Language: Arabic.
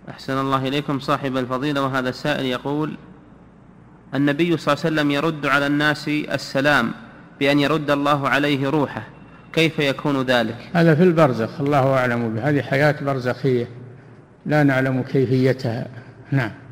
أحسن الله إليكم صاحب الفضيلة. وهذا السائل يقول: النبي صلى الله عليه وسلم يرد على الناس السلام بأن يرد الله عليه روحه، كيف يكون ذلك؟ هذا في البرزخ، الله أعلم به، هذه حياة برزخية لا نعلم كيفيتها. نعم.